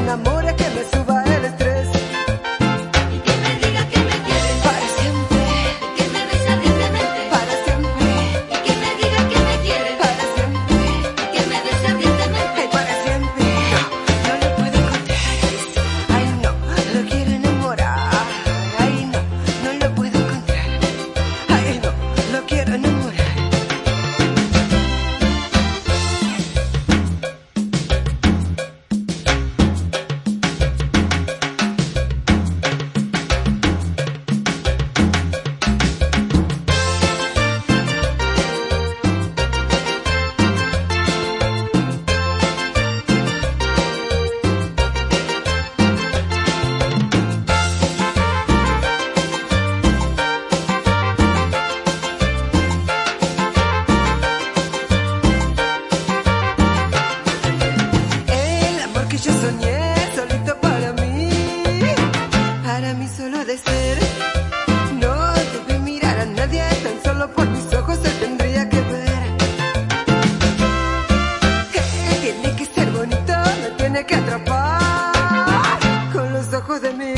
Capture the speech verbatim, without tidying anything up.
enamore, que me suba el estrés. Y que me diga que me quiere Para siempre, y que me bese ardientemente. para siempre, Y que me diga que me quiere para siempre, y que me bese ardientemente. ay, para siempre. No lo puedo contar. Ay, no, lo quiero enamorar. Ay, no, no lo puedo contar. Ay, no, lo quiero enamorar. El amor que yo soñé, solito para mí, para mí solo de ser. No debe mirar a nadie, tan solo por mis ojos se tendría que ver. Él tiene que ser bonito, me tiene que atrapar con los ojos de mi